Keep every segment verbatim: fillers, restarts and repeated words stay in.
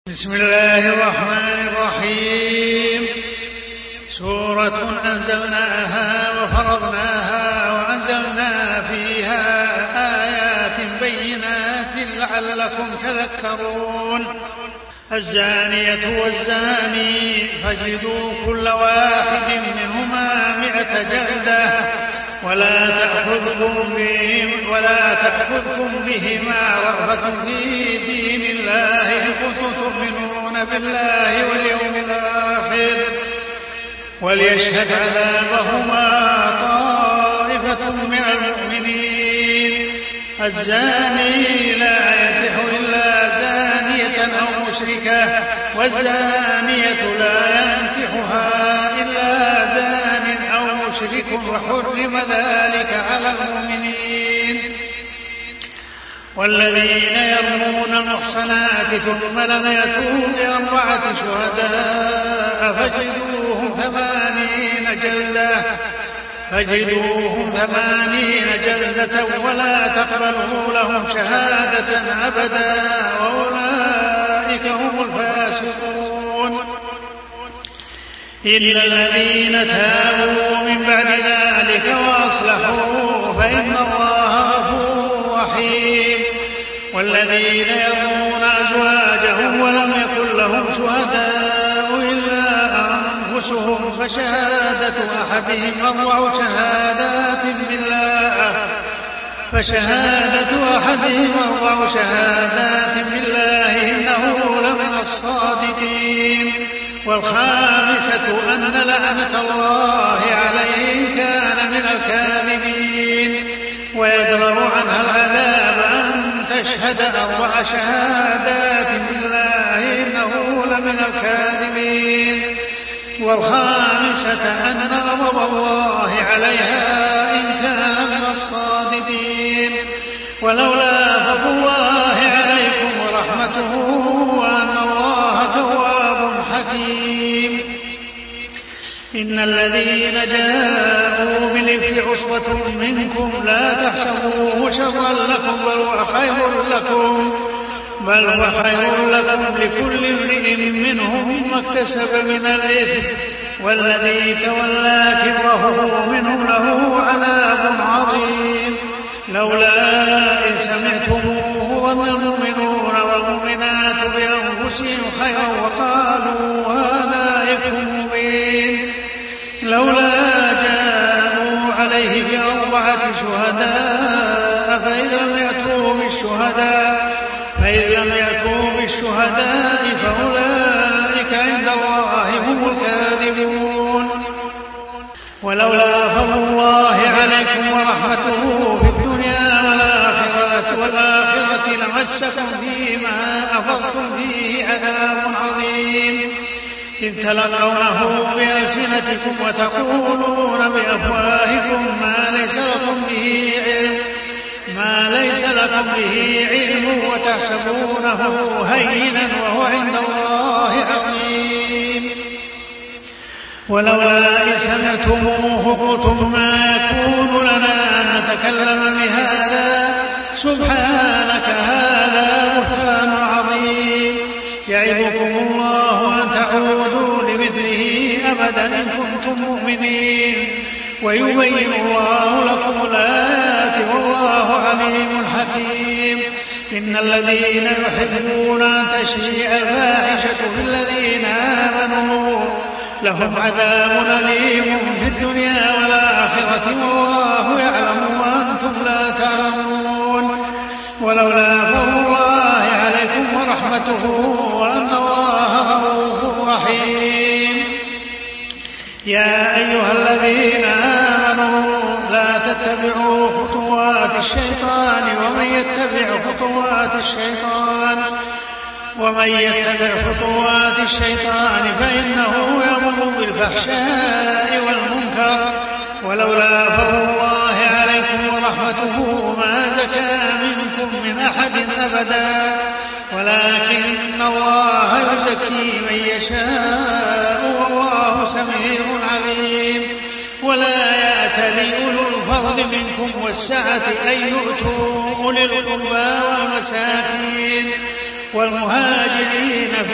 بسم الله الرحمن الرحيم. سورة أنزلناها وفرضناها وأنزلنا فيها آيات بينات لعلكم تذكرون. الزانية والزاني فاجلدوا كل واحد منهما مئة جلدة ولا تأخذكم بهم ولا تأخذكم بهما رأفة في دين الله إن كنتم تؤمنون بالله واليوم الآخر وليشهد عذابهما طائفة من المؤمنين. الزاني لا ينكح إلا زانية أو مشركة والزانية لا ينكحها إلا زان أو مشرك وحرم ذلك على المؤمنين. والذين يرمون المحصنات ثم لم يأتوا بأربعة شهداء فاجلدوهم ثمانين جلدة فاجلدوهم ثمانين جلدة ولا تقبلوا لهم شهادة أبدا وأولئك هم الفاسقون. إلا الذين تابوا من بعد ذلك وأصلحوا فإن الله غفور رحيم. والذين يرمون أزواجهم ولم يكن لهم شهداء إلا أنفسهم فشهادة أحدهم أربع شهادات بالله فشهادة أحدهم أربع شهادات بالله إنه لمن الصادقين. والخامسة أن لعنة الله عليه إن كان من الكاذبين. ويدرأ عنها العذاب أن تشهد أربع شهادات بالله إنه لمن الكاذبين. والخامسة أن غضب الله عليها إن كان من الصادقين. ولولا فضل الله عليكم ورحمته وأن الله تواب حكيم. إن الذين جاءوا بالإفك عصبة منكم لا تحسبوه شرا لكم بل هو خير لكم بل هو خير لكم لكل امرئ منهم ما اكتسب من الإثم والذي تولى كبره منهم له عذاب عظيم. لولا إن سمعتموه ظن المؤمنون والمؤمنات بأنفسهم خيرا وقالوا هذا إفك مبين. لولا جاءوا عليه بأربعة شهداء فإذ لم يأتوا بالشهداء فإذ لم يأتوا بالشهداء فأولئك عند الله هم الكاذبون. ولولا فضل الله عليكم ورحمته في الدنيا والآخرة والآخرة لمسكم فيما أفضتم فيه عذاب عظيم إذ تلقونه بألسنتكم وتقولون بأفواهكم ما ليس لكم به علم ما ليس لكم به علم وتحسبونه هينا وهو عند الله عظيم. ولولا إن سمعتموه قلتم ما يكون لنا أن نتكلم بهذا سبحانك هذا بهتان عظيم. يعظكم الله أن تعودوا لمثله أبدا إن كنتم مؤمنين ويبين الله لكم الآيات والله عليم حكيم. إن الذين يحبون أن تشيع الفاحشة في الذين آمنوا لهم عذاب أليم في الدنيا والآخرة والله يعلم وأنتم لا تعلمون. ولولا فضل الله عليكم ورحمته وأن الله رؤوف رحيم. يا أيها الذين آمنوا لا تتبعوا خطوات الشيطان ومن يتبع خطوات الشيطان ومن يتبع خطوات الشيطان فإنه يأمر بالفحشاء والمنكر. ولولا فضل الله عليكم ورحمته ما زكى منكم من أحد أبدا ولكن الله يزكي من يشاء والله سميع عليم. ولا يأتل أولو الفضل منكم والسعة أن يؤتوا أولي القربى والمساكين والمهاجرين في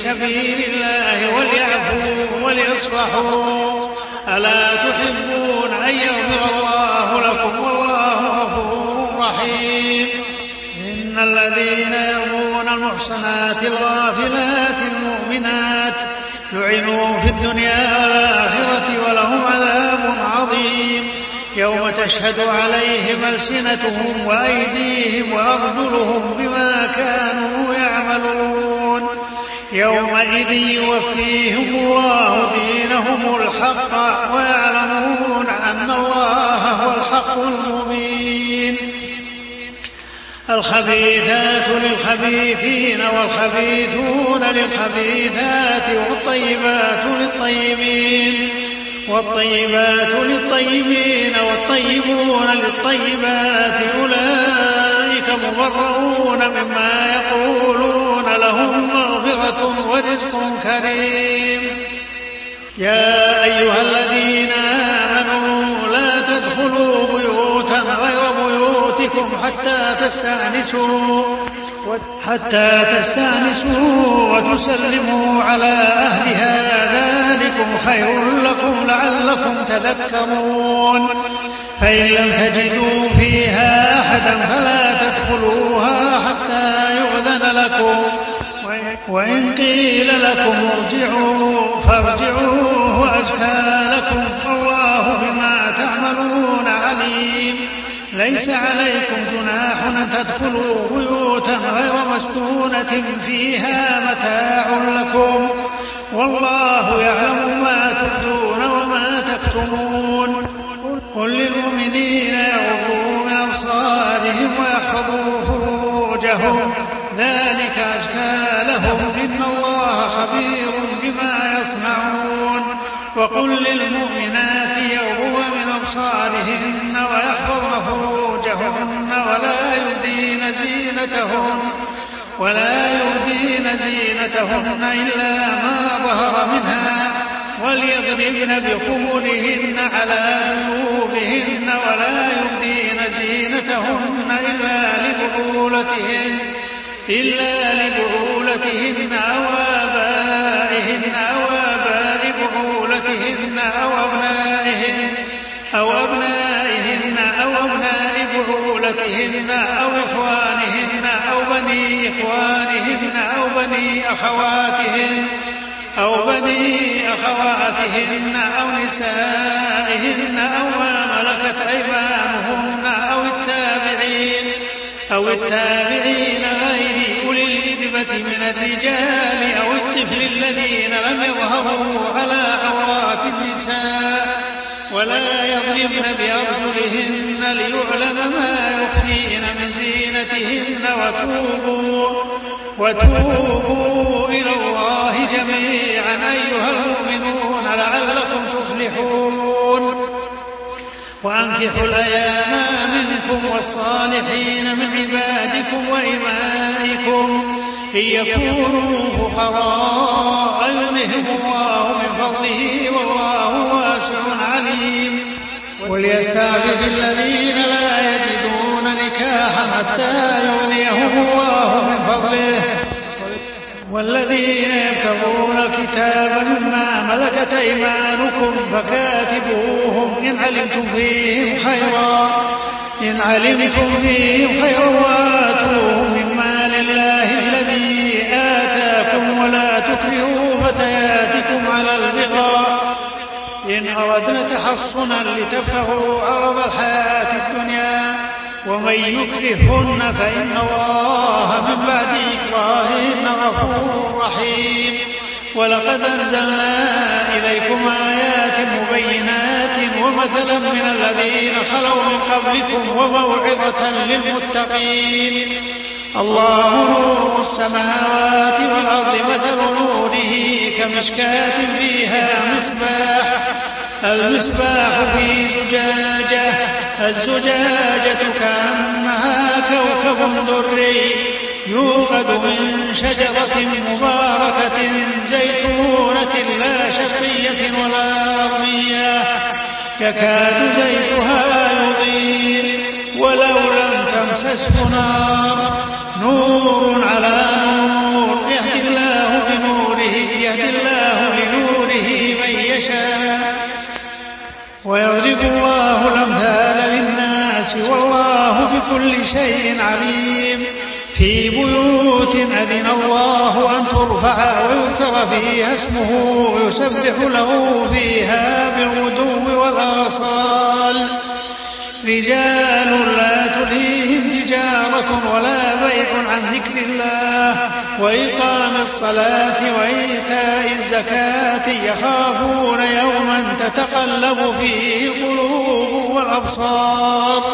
سبيل الله وليعفوا وليصفحوا ألا تحبون أن يغفر الله لكم والله غفور رحيم. إن الذين يرمون المحصنات الغافلات المؤمنات لعنوا في الدنيا والآخرة ولهم عذاب عظيم يوم تشهد عليهم ألسنتهم وأيديهم وأرجلهم بما كانوا يعملون يومئذ يوفيهم الله دينهم الحق ويعلمون أن الله هو الحق المبين. الخبيثات للخبيثين والخبيثون للخبيثات والطيبات للطيبين والطيبات للطيبين والطيبون للطيبات أولئك مبرؤون مما يقولون لهم مغفرة ورزق كريم. يا أيها الذين آمنوا لا تدخلوا بيوتا غير بيوتكم حتى تستأنسوا حتى تستأنسوا وتسلموا على أهلها ذلكم خير لكم لعلكم تذكرون. فإن لم تجدوا فيها أحدا فلا تدخلوها حتى يؤذن لكم وإن قيل لكم ارجعوا فارجعوا هو أزكى لكم والله بما تعملون عليم. ليس عليكم جناح أن تدخلوا بيوتا غير مسكونة فيها متاع لكم والله يعلم ما تبدون وما تكتمون. قل للمؤمنين يغضوا من أبصارهم ويحفظوا فروجهم ذلك أزكى لهم إن الله خبير بما يصنعون. وقل للمؤمنات يغضن من أبصارهن ويحفظن فروجهن ولا يبدين زينتهن ولا يبدين زينتهن إلا ما ظهر منها وليضربن بخمرهن على جيوبهن ولا يبدين زينتهن إلا لبعولتهن إلا لبعولتهن أو آبائهن أو آباء بعولتهن أو أبنائهن أو أبنائهن أو أبناء بعولتهن أو إخوانهن أو بني إخوانهن أو بني أخواتهن أو بني أخواتهن أو نسائهن أو ما ملكت أيمانهن أو التابعين أو التابعين غير أولي الإربة من الرجال أو الطفل الذين لم يظهروا على عورات النساء ولا يضربن بأرجلهن ليعلم ما يخفين من زينتهن وتوبوا وتوبوا إلى الله جميعا أيها المؤمنون لعلكم تفلحون. وأنكحوا الأيام منكم والصالحين من عبادكم وإمائكم إن يكونوا فقراء يغنهم الله من فضله والله واسع عليم. وليستعفف الذين لا يجدون نكاحا حتى يغنيهم الله من فضله والذين يبتغون الكتاب مما ملكت أيمانكم فكاتبوهم إن علمتم فيهم خيرا إن علمتم فيهم خيرا وآتوهم مما لله الذي آتاكم ولا تكرهوا فتياتكم على البغاء إن أردنا تحصنا لتبتغوا عرض الحياة الدنيا ومن يكرهن فإن الله من بعد إكراههن غفور رحيم. ولقد أنزلنا إليكم آيات مبينات ومثلا من الذين خلوا من قبلكم وموعظة للمتقين. الله نور السماوات والأرض مثل نوره كمشكاة فيها مصباح المصباح في زجاجة الزجاجة كأنها كوكب دري يوقد من شجرة مباركة زيتونة لا شرقية ولا غربية يكاد زيتها يضيء ولو لم تمسسه نار نور على نور يهدي الله بنوره بيوت أذن الله أن ترفع ويذكر فيها اسمه ويسبح له فيها بالغدو والآصال رجال لا تلهيهم تجارة ولا بيع عن ذكر الله وإقام الصلاة وإيتاء الزكاة يخافون يوما تتقلب فيه القلوب والأبصار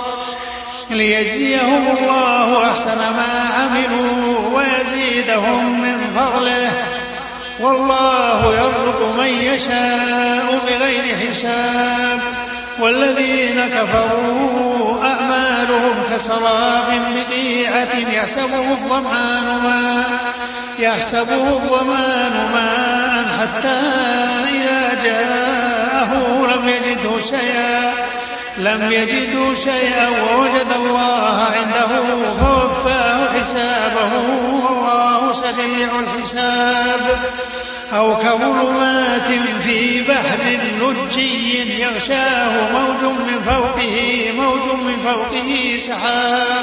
ليجزيهم الله أحسن ما عملوا ويزيدهم من فضله والله يرزق من يشاء بغير حساب. والذين كفروا أعمالهم كسراب بقيعة يحسبه الظمآن ماء يحسبه الظمآن ماء حتى إذا جاءه لم يجده شيئا لم يجدوا شيئا ووجد الله عنده فوفاه حسابه والله سريع الحساب. أو كظلمات في بحر لجي يغشاه موج من فوقه موج من فوقه سحاب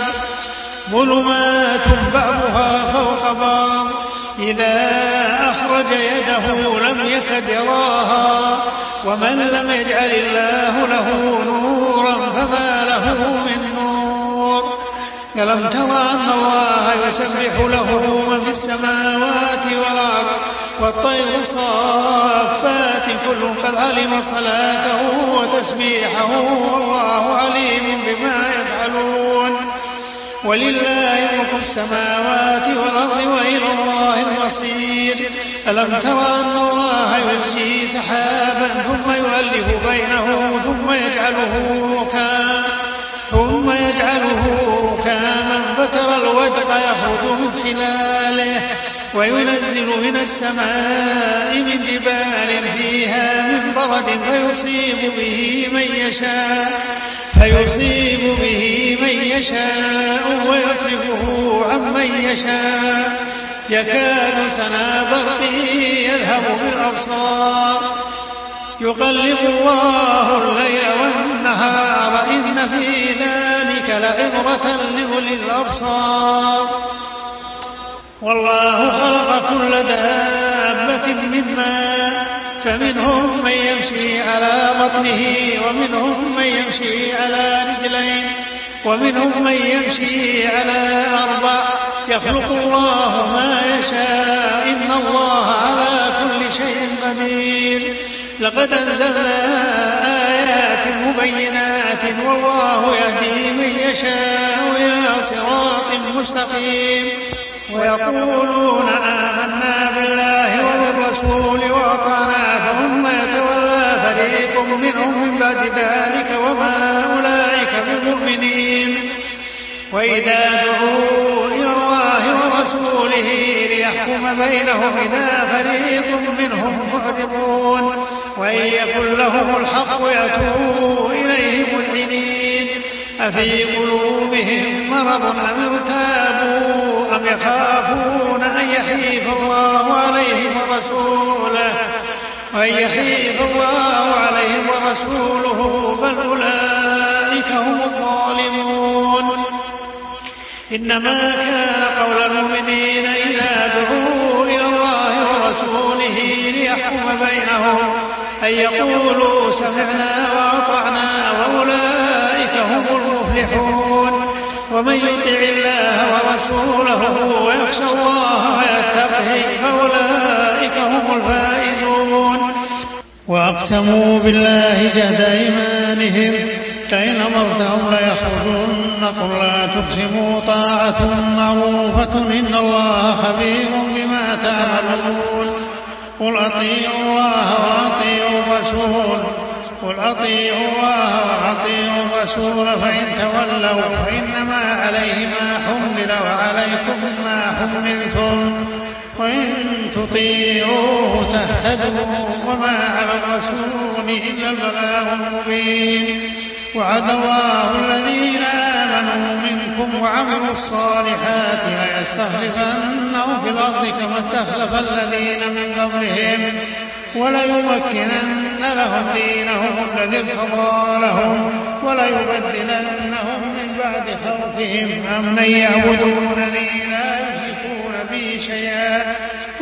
ظلمات بعضها فوق بعض إذا أخرج يده لم يكد يراها ومن لم يجعل الله له نورا فما له من نور. ألم تر أن الله يسبح له من في السماوات والأرض والطير صافات كل قد علم صلاته وتسبيحه والله عليم بما يفعلون. ولله ملك السماوات والأرض وإلى الله المصير. ألم تر أن الله يزجي سحابا ثم يؤلف بينه ثم يجعله كاما ثم يجعله كاما فترى الودق يخرج من خلاله وينزل من السماء من جبال فيها من برد فيصيب به من يشاء فيصيب به من يشاء ويصرفه عمن يشاء يكاد سنا برقه يذهب بالأبصار يقلب الله الليل والنهار إن في ذلك لعبرة لأولي الأبصار. والله خلق كل دابة من ماء فمنهم من يمشي على بطنه ومنهم من يمشي على رجلين ومنهم من يمشي على أربع يخلق الله ما يشاء إن الله على كل شيء قدير. لقد أنزلنا آيات مبينات والله يهدي من يشاء إلى صراط مستقيم. ويقولون آمنا بالله وبالرسول وأطعنا ثم يتولى فريق منهم من بعد ذلك وما أولئك بمؤمنين. وإذا دعوا إلى الله ورسوله ليحكم بينهم إذا فريق منهم معرضون وإن يكن لهم الحق يأتوا إليه مذعنين. أفي قلوبهم مرض أم ارتابوا أم يخافون أن يحيف الله عليهم ورسوله وأن يحيف الله عليهم ورسوله بل أولئك هم الظالمون. إنما كان قول المؤمنين إذا دعوا إلى الله ورسوله ليحكم بينهم أن يقولوا سمعنا وأطعنا وأولئك هم المفلحون. ومن يطع الله ورسوله ويخشى الله ويتقه فأولئك هم الفائزون. وأقسموا بالله جهد أيمانهم لئن أمرتهم ليخرجن قل لا تقسموا طاعة معروفة إن الله خبير بما تعملون. قل أطيعوا الله وأطيعوا الرسول قل أطيعوا الله وأطيعوا الرسول فإن تولوا فإنما عليه ما حمل وعليكم ما حملتم وإن تطيعوه تهتدوا وما على الرسول إلا البلاغ المبين. وعد الله الذين آمنوا منكم وعملوا الصالحات ليستخلفنهم في الأرض كما استخلف الذين من قبلهم وليمكنن لهم دينهم الذي ارتضى لهم وليبدلنهم من بعد خوفهم أمن يعبدونني لا يشركون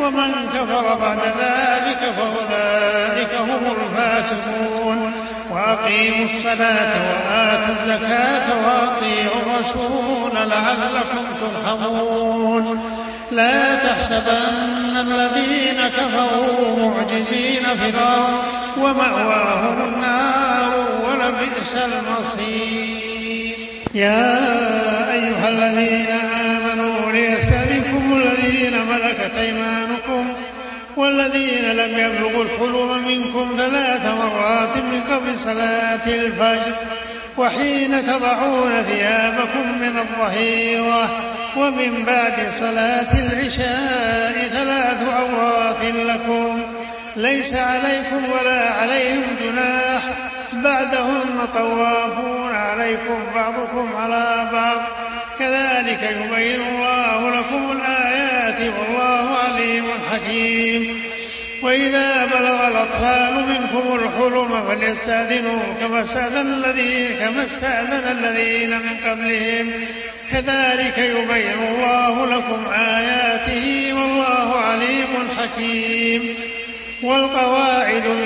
ومن كفر بعد ذلك فأولئك هم الفاسقون. وأقيموا الصلاة وآتوا الزكاة وأطيعوا الرسول لعلكم ترحمون. لا تحسبن الذين كفروا معجزين في الأرض ومأواهم النار ولبئس المصير. يا أيها الذين آمنوا ليستأذنكم الذين ملكت أيمانكم والذين لم يبلغوا الحلم منكم ثلاث مرات من قبل صلاة الفجر وحين تضعون ثيابكم من الظهيرة ومن بعد صلاة العشاء ثلاث عورات لكم ليس عليكم ولا عليهم جناح بعدهن طوافون عليكم بعضكم على بعض كذلك يبين الله لكم الآيات والله عليم حكيم. وإذا بلغ الأطفال منكم الحلم فليستأذنوا كما استأذن الذين كما استأذن الذين من قبلهم كذلك يبين الله لكم آياته والله عليم حكيم. والقواعد من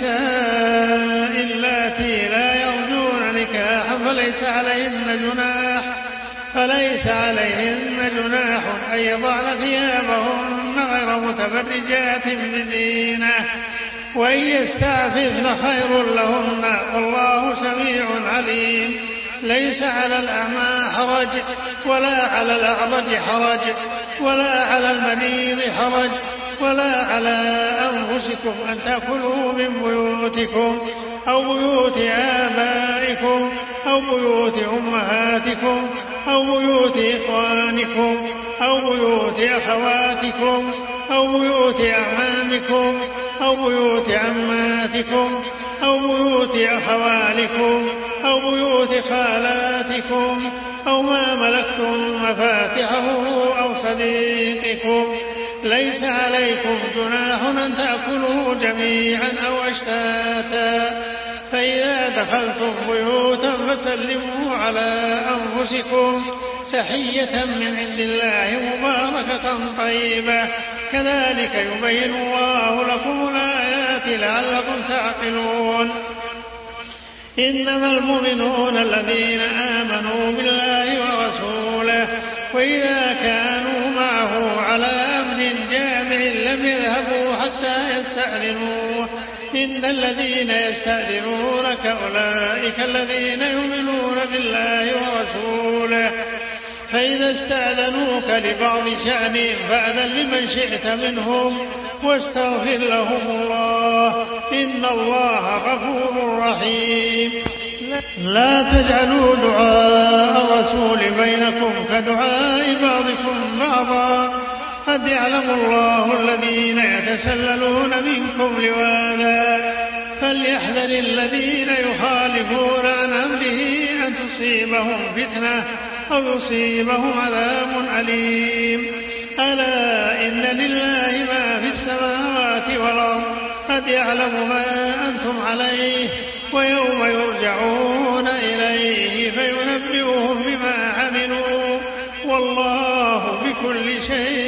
النساء اللاتي لا يرجون نكاحا فليس عليهن جناح فليس عليهن جناح أن يضعن ثيابهن غير متبرجات بزينة وإن يستعففن خير لهن والله سميع عليم. ليس على الأعمى حرج ولا على الأعرج حرج ولا على المريض حرج ولا على أنفسكم أن تأكلوا من بيوتكم أو بيوت آبائكم أو بيوت أمهاتكم أو بيوت إخوانكم أو بيوت أخواتكم أو بيوت أعمامكم أو بيوت عماتكم أو بيوت أخوالكم أو بيوت خالاتكم أو ما ملكتم مفاتحه أو صديقكم. ليس عليكم جناح أن تأكلوا جميعا أو أشتاتا فإذا دخلتم بيوتا فسلموا على أنفسكم تحية من عند الله مباركة طيبة كذلك يبين الله لكم الآيات لعلكم تعقلون. إنما المؤمنون الذين آمنوا بالله ورسوله وإذا كانوا معه على أمر جامع لم يذهبوا حتى يستأذنوه إن الذين يستأذنونك أولئك الذين يؤمنون بالله ورسوله فإذا استأذنوك لبعض شأنهم فأذن لمن شئت منهم واستغفر لهم الله إن الله غفور رحيم. لا تجعلوا دعاء الرسول بينكم كدعاء بعضكم بعضا قد يعلم الله الذين يتسللون منكم لواذا فليحذر الذين يخالفون عن أمره أن تصيبهم فتنة أو يصيبهم عذاب أليم. ألا إن لله ما في السماوات والأرض قد يعلم ما أنتم عليه ويوم يرجعون إليه فينبئهم بما عملوا والله بكل شيء